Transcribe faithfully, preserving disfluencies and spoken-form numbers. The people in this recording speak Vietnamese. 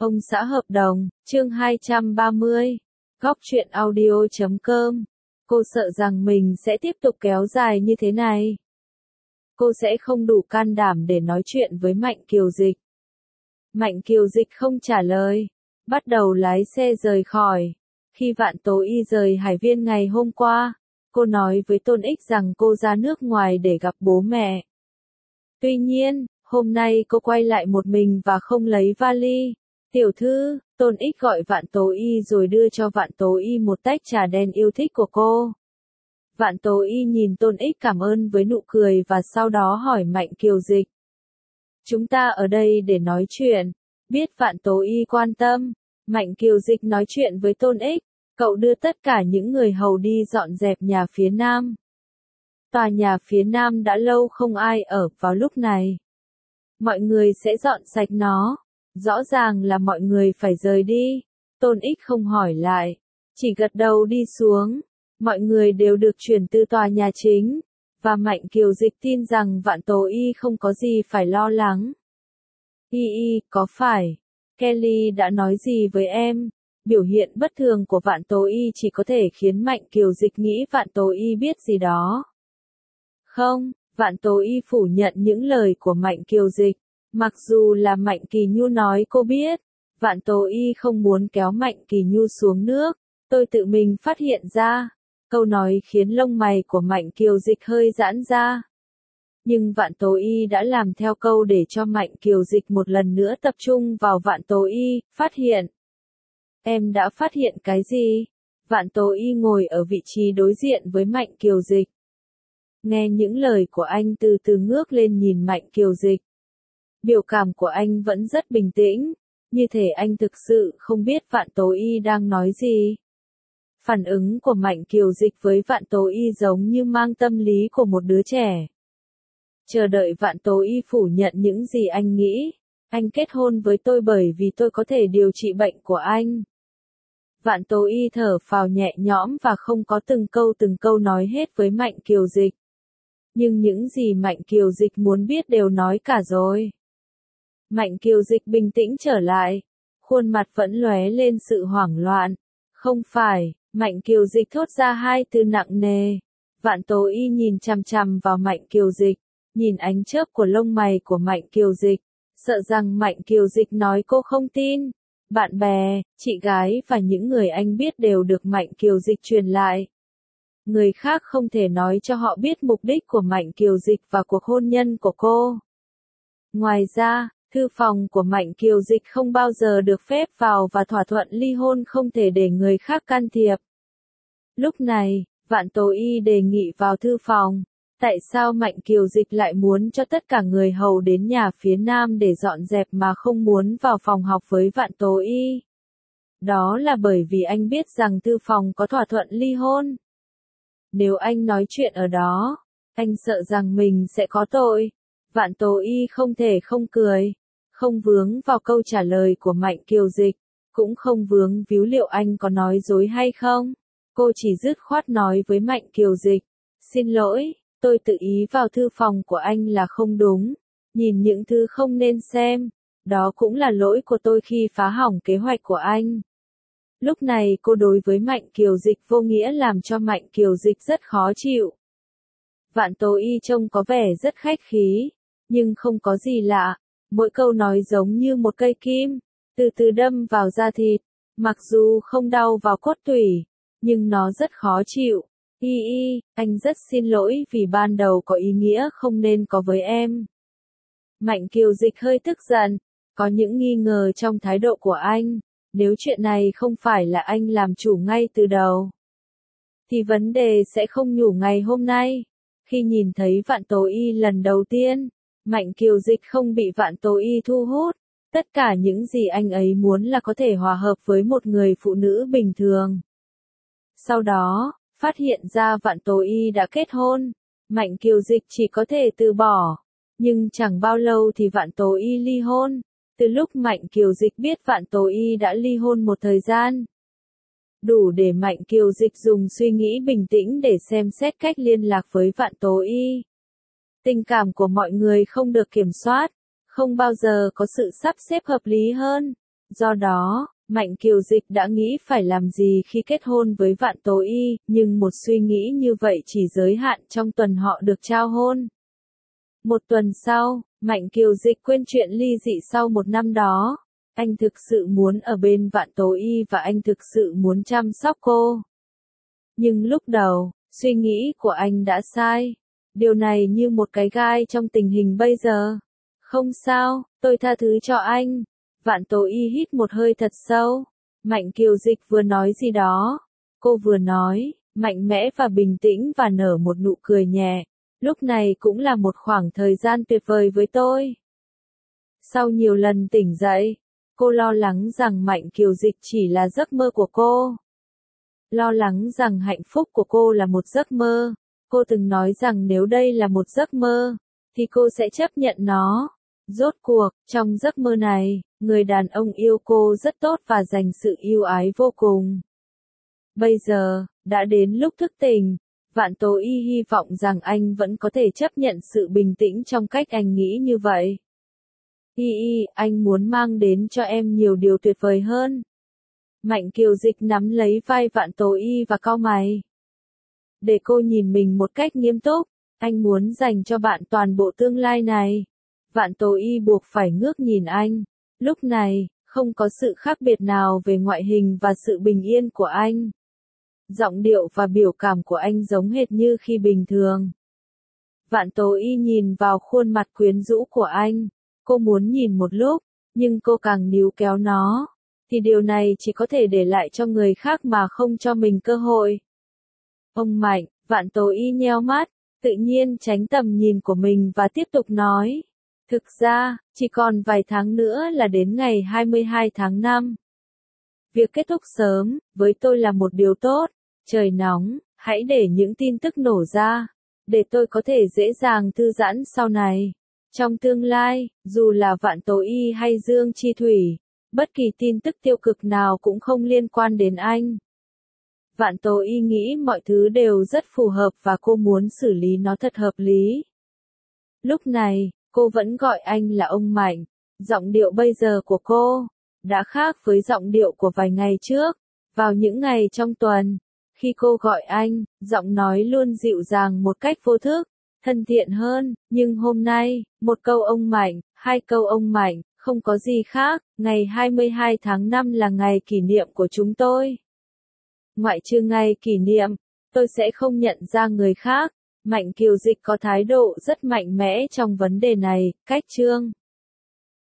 Ông xã hợp đồng, chương hai trăm ba mươi. Góc truyện audio chấm com. Cô sợ rằng mình sẽ tiếp tục kéo dài như thế này. Cô sẽ không đủ can đảm để nói chuyện với Mạnh Kiều Dịch. Mạnh Kiều Dịch không trả lời, bắt đầu lái xe rời khỏi. Khi Vạn Tố Y rời Hải Viên ngày hôm qua, cô nói với Tôn Ích rằng cô ra nước ngoài để gặp bố mẹ. Tuy nhiên, hôm nay cô quay lại một mình và không lấy vali. Tiểu thư, Tôn Ích gọi Vạn Tố Y rồi đưa cho Vạn Tố Y một tách trà đen yêu thích của cô. Vạn Tố Y nhìn Tôn Ích cảm ơn với nụ cười và sau đó hỏi Mạnh Kiều Dịch. Chúng ta ở đây để nói chuyện. Biết Vạn Tố Y quan tâm, Mạnh Kiều Dịch nói chuyện với Tôn Ích. Cậu đưa tất cả những người hầu đi dọn dẹp nhà phía nam. Tòa nhà phía nam đã lâu không ai ở vào lúc này. Mọi người sẽ dọn sạch nó. Rõ ràng là mọi người phải rời đi. Tôn Ích không hỏi lại, chỉ gật đầu đi xuống. Mọi người đều được chuyển từ tòa nhà chính, và Mạnh Kiều Dịch tin rằng Vạn Tố Y không có gì phải lo lắng. Y y, có phải Kelly đã nói gì với em? Biểu hiện bất thường của Vạn Tố Y chỉ có thể khiến Mạnh Kiều Dịch nghĩ Vạn Tố Y biết gì đó. Không, Vạn Tố Y phủ nhận những lời của Mạnh Kiều Dịch. Mặc dù là Mạnh Kỳ Nhu nói cô biết, Vạn Tố Y không muốn kéo Mạnh Kỳ Nhu xuống nước, tôi tự mình phát hiện ra. Câu nói khiến lông mày của Mạnh Kiều Dịch hơi giãn ra. Nhưng Vạn Tố Y đã làm theo câu để cho Mạnh Kiều Dịch một lần nữa tập trung vào Vạn Tố Y, phát hiện. Em đã phát hiện cái gì? Vạn Tố Y ngồi ở vị trí đối diện với Mạnh Kiều Dịch. Nghe những lời của anh từ từ ngước lên nhìn Mạnh Kiều Dịch. Biểu cảm của anh vẫn rất bình tĩnh, như thể anh thực sự không biết Vạn Tố Y đang nói gì. Phản ứng của Mạnh Kiều Dịch với Vạn Tố Y giống như mang tâm lý của một đứa trẻ. Chờ đợi Vạn Tố Y phủ nhận những gì anh nghĩ. Anh kết hôn với tôi bởi vì tôi có thể điều trị bệnh của anh. Vạn Tố Y thở phào nhẹ nhõm và không có từng câu từng câu nói hết với Mạnh Kiều Dịch. Nhưng những gì Mạnh Kiều Dịch muốn biết đều nói cả rồi. Mạnh Kiều Dịch bình tĩnh trở lại, khuôn mặt vẫn lóe lên sự hoảng loạn. Không phải, Mạnh Kiều Dịch thốt ra hai từ nặng nề. Vạn Tố Y nhìn chằm chằm vào Mạnh Kiều Dịch, nhìn ánh chớp của lông mày của Mạnh Kiều Dịch, sợ rằng Mạnh Kiều Dịch nói cô không tin. Bạn bè, chị gái và những người anh biết đều được Mạnh Kiều Dịch truyền lại. Người khác không thể nói cho họ biết mục đích của Mạnh Kiều Dịch và cuộc hôn nhân của cô. Ngoài ra, thư phòng của Mạnh Kiều Dịch không bao giờ được phép vào và thỏa thuận ly hôn không thể để người khác can thiệp. Lúc này, Vạn Tố Y đề nghị vào thư phòng. Tại sao Mạnh Kiều Dịch lại muốn cho tất cả người hầu đến nhà phía nam để dọn dẹp mà không muốn vào phòng học với Vạn Tố Y? Đó là bởi vì anh biết rằng thư phòng có thỏa thuận ly hôn. Nếu anh nói chuyện ở đó, anh sợ rằng mình sẽ có tội. Vạn Tố Y không thể không cười, không vướng vào câu trả lời của Mạnh Kiều Dịch, cũng không vướng víu liệu anh có nói dối hay không. Cô chỉ dứt khoát nói với Mạnh Kiều Dịch, xin lỗi, tôi tự ý vào thư phòng của anh là không đúng, nhìn những thứ không nên xem, đó cũng là lỗi của tôi khi phá hỏng kế hoạch của anh. Lúc này cô đối với Mạnh Kiều Dịch vô nghĩa làm cho Mạnh Kiều Dịch rất khó chịu. Vạn Tố Y trông có vẻ rất khách khí, nhưng không có gì lạ, mỗi câu nói giống như một cây kim, từ từ đâm vào da thịt, mặc dù không đau vào cốt tủy, nhưng nó rất khó chịu. Y y, anh rất xin lỗi vì ban đầu có ý nghĩa không nên có với em. Mạnh Kiều Dịch hơi tức giận, có những nghi ngờ trong thái độ của anh. Nếu chuyện này không phải là anh làm chủ ngay từ đầu, thì vấn đề sẽ không nhủ ngày hôm nay. Khi nhìn thấy Vạn Tố Y lần đầu tiên, Mạnh Kiều Dịch không bị Vạn Tố Y thu hút. Tất cả những gì anh ấy muốn là có thể hòa hợp với một người phụ nữ bình thường. Sau đó, phát hiện ra Vạn Tố Y đã kết hôn, Mạnh Kiều Dịch chỉ có thể từ bỏ. Nhưng chẳng bao lâu thì Vạn Tố Y ly hôn. Từ lúc Mạnh Kiều Dịch biết Vạn Tố Y đã ly hôn một thời gian, đủ để Mạnh Kiều Dịch dùng suy nghĩ bình tĩnh để xem xét cách liên lạc với Vạn Tố Y. Tình cảm của mọi người không được kiểm soát, không bao giờ có sự sắp xếp hợp lý hơn. Do đó, Mạnh Kiều Dịch đã nghĩ phải làm gì khi kết hôn với Vạn Tố Y, nhưng một suy nghĩ như vậy chỉ giới hạn trong tuần họ được trao hôn. Một tuần sau, Mạnh Kiều Dịch quên chuyện ly dị sau một năm đó. Anh thực sự muốn ở bên Vạn Tố Y và anh thực sự muốn chăm sóc cô. Nhưng lúc đầu, suy nghĩ của anh đã sai. Điều này như một cái gai trong tình hình bây giờ. Không sao, tôi tha thứ cho anh. Vạn Tố Y hít một hơi thật sâu. Mạnh Kiều Dịch vừa nói gì đó. Cô vừa nói, mạnh mẽ và bình tĩnh và nở một nụ cười nhẹ. Lúc này cũng là một khoảng thời gian tuyệt vời với tôi. Sau nhiều lần tỉnh dậy, cô lo lắng rằng Mạnh Kiều Dịch chỉ là giấc mơ của cô. Lo lắng rằng hạnh phúc của cô là một giấc mơ. Cô từng nói rằng nếu đây là một giấc mơ, thì cô sẽ chấp nhận nó. Rốt cuộc, trong giấc mơ này, người đàn ông yêu cô rất tốt và dành sự yêu ái vô cùng. Bây giờ, đã đến lúc thức tỉnh. Vạn Tố Y hy vọng rằng anh vẫn có thể chấp nhận sự bình tĩnh trong cách anh nghĩ như vậy. Y Y, anh muốn mang đến cho em nhiều điều tuyệt vời hơn. Mạnh Kiều Dịch nắm lấy vai Vạn Tố Y và cau mày. Để cô nhìn mình một cách nghiêm túc, anh muốn dành cho bạn toàn bộ tương lai này. Vạn Tố Y buộc phải ngước nhìn anh. Lúc này, không có sự khác biệt nào về ngoại hình và sự bình yên của anh. Giọng điệu và biểu cảm của anh giống hệt như khi bình thường. Vạn Tố Y nhìn vào khuôn mặt quyến rũ của anh. Cô muốn nhìn một lúc, nhưng cô càng níu kéo nó, thì điều này chỉ có thể để lại cho người khác mà không cho mình cơ hội. Ông Mạnh, Vạn Tố Y nheo mắt, tự nhiên tránh tầm nhìn của mình và tiếp tục nói. Thực ra, chỉ còn vài tháng nữa là đến ngày hai mươi hai tháng năm. Việc kết thúc sớm, với tôi là một điều tốt. Trời nóng, hãy để những tin tức nổ ra, để tôi có thể dễ dàng thư giãn sau này. Trong tương lai, dù là Vạn Tố Y hay Dương Chi Thủy, bất kỳ tin tức tiêu cực nào cũng không liên quan đến anh. Vạn Tố Y nghĩ mọi thứ đều rất phù hợp và cô muốn xử lý nó thật hợp lý. Lúc này, cô vẫn gọi anh là ông Mạnh. Giọng điệu bây giờ của cô đã khác với giọng điệu của vài ngày trước. Vào những ngày trong tuần, khi cô gọi anh, giọng nói luôn dịu dàng một cách vô thức, thân thiện hơn, nhưng hôm nay, một câu ông Mạnh, hai câu ông Mạnh, không có gì khác. Ngày hai mươi hai tháng năm là ngày kỷ niệm của chúng tôi. Ngoại trừ ngày kỷ niệm, tôi sẽ không nhận ra người khác. Mạnh Kiều Dịch có thái độ rất mạnh mẽ trong vấn đề này. Cách chương